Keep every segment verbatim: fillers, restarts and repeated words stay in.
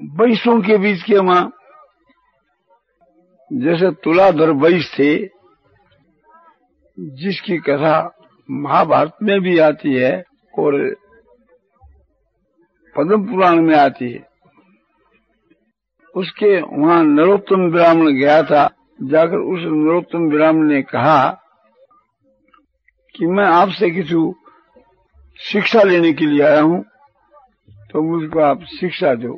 वैश्यों के बीच के मां जैसे तुलाधर वैश्य थे, जिसकी कथा महाभारत में भी आती है और पद्म पुराण में आती है। उसके वहां नरोत्तम ब्राह्मण गया था। जाकर उस नरोत्तम ब्राह्मण ने कहा कि मैं आपसे किसी शिक्षा लेने के लिए आया हूं, तो मुझको आप शिक्षा दो।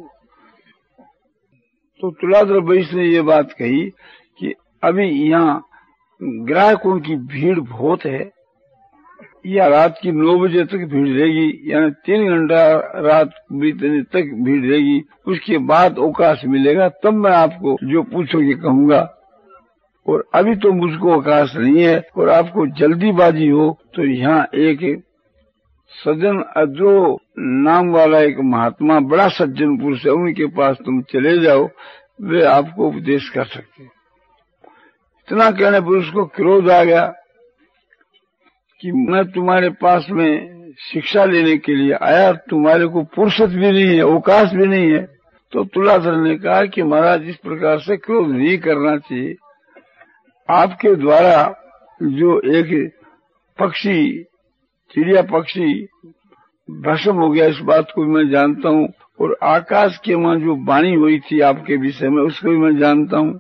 तो तुलाधर वैश्य ने ये बात कही कि अभी यहाँ ग्राहकों की भीड़ बहुत है, या रात की नौ बजे तक भीड़ रहेगी, यानी तीन घंटा रात बीतने तक भीड़ रहेगी। उसके बाद अवकाश मिलेगा, तब मैं आपको जो पूछोगे कहूंगा, और अभी तो मुझको अवकाश नहीं है और आपको जल्दीबाजी हो तो यहाँ एक सज्जन अद्रो नाम वाला एक महात्मा, बड़ा सज्जन पुरुष है, उनके पास तुम चले जाओ, वे आपको उपदेश कर सकते। इतना कहने पर उसको क्रोध आ गया कि मैं तुम्हारे पास में शिक्षा लेने के लिए आया, तुम्हारे को फुर्सत भी नहीं है, अवकाश भी नहीं है। तो तुलाधर ने कहा कि महाराज, इस प्रकार से क्रोध नहीं करना चाहिए। आपके द्वारा जो एक पक्षी, चिड़िया पक्षी भस्म हो गया, इस बात को भी मैं जानता हूँ, और आकाश के वहां जो वाणी हुई थी आपके विषय में, उसको भी मैं जानता हूँ।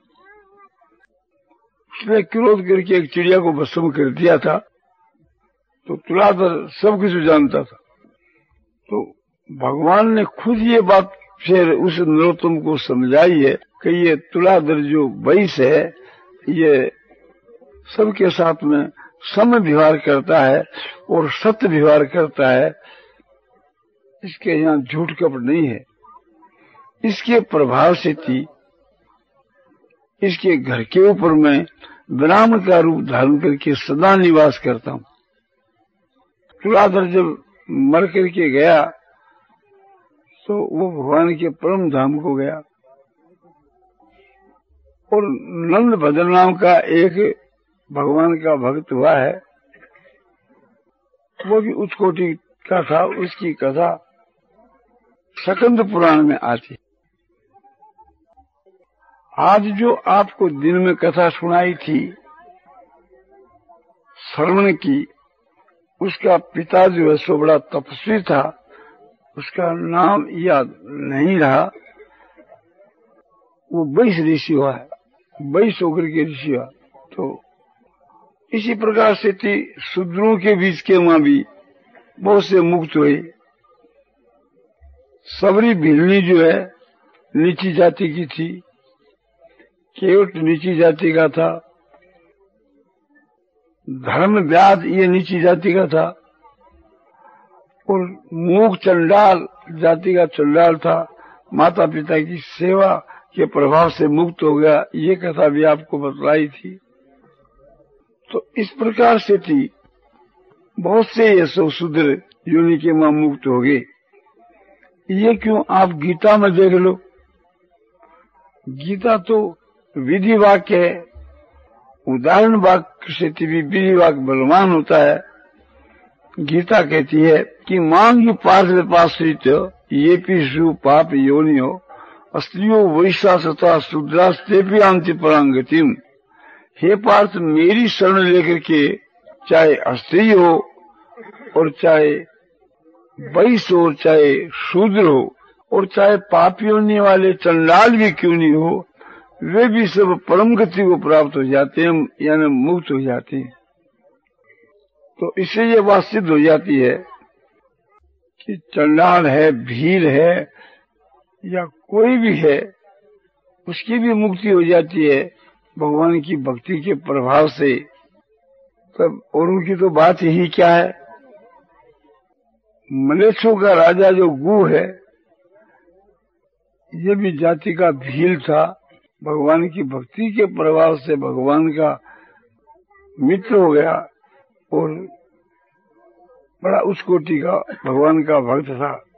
उसने क्रोध करके एक चिड़िया को भस्म कर दिया था। तो तुलाधर सब कुछ जानता था। तो भगवान ने खुद ये बात फिर उस नरोत्तम को समझाई है कि ये तुलाधर जो वैश्य है, ये सबके साथ में सम व्यवहार करता है और सत्य व्यवहार करता है। इसके यहाँ झूठ कपट नहीं है। इसके प्रभाव से थी इसके घर के ऊपर मैं ब्राह्मण का रूप धारण करके सदा निवास करता हूँ। तुलाधर जब मर करके गया तो वो भगवान के परम धाम को गया, और नंद भद्र नाम का एक भगवान का भक्त हुआ है, वो भी उच्च कोटि का था। उसकी कथा सकंद पुराण में आती। आज जो आपको दिन में कथा सुनाई थी श्रवण की, उसका पिता जो है सो बड़ा तपस्वी था, उसका नाम याद नहीं रहा। वो वैश्य ऋषि हुआ है, वैश्य होकर के ऋषि हुआ। तो इसी प्रकार से थी शूद्रों के बीच के वहां भी बहुत से मुक्त हुए। सबरी भिलनी जो है नीची जाति की थी, केवट नीची जाति का था, धर्म व्याध ये नीची जाति का था, और मूक चंडाल जाति का चंडाल था। माता पिता की सेवा के प्रभाव से मुक्त हो गया, ये कथा भी आपको बतलाई थी। तो इस प्रकार से थी बहुत से ये सब शूद्र योनि के मां मुक्त हो गए। ये क्यों, आप गीता में देख लो। गीता तो विधि वाक्य है, उदाहरण वाक्य से भी विधि वाक्य बलवान होता है। गीता कहती है कि मांग पार्थिपाश्रित ये पीषु पाप योनियो स्त्रियो वैश्या तथा शूद्रास्ते भी आंति परांगतिम। हे पार्थ, मेरी शरण लेकर के चाहे स्त्री हो और चाहे वैश्य हो, चाहे शूद्र हो, और चाहे पाप योनि वाले चंडाल भी क्यों नहीं हो, वे भी सब परम गति को प्राप्त हो जाते हैं, यानी मुक्त हो जाते हैं। तो इससे ये बात सिद्ध हो जाती है कि चंडाल है, भील है, या कोई भी है, उसकी भी मुक्ति हो जाती है भगवान की भक्ति के प्रभाव से। तब और उनकी तो बात यही क्या है। मलेच्छों का राजा जो गु है, ये भी जाति का भील था। भगवान की भक्ति के प्रभाव से भगवान का मित्र हो गया और बड़ा उच्च कोटि का भगवान का भक्त था।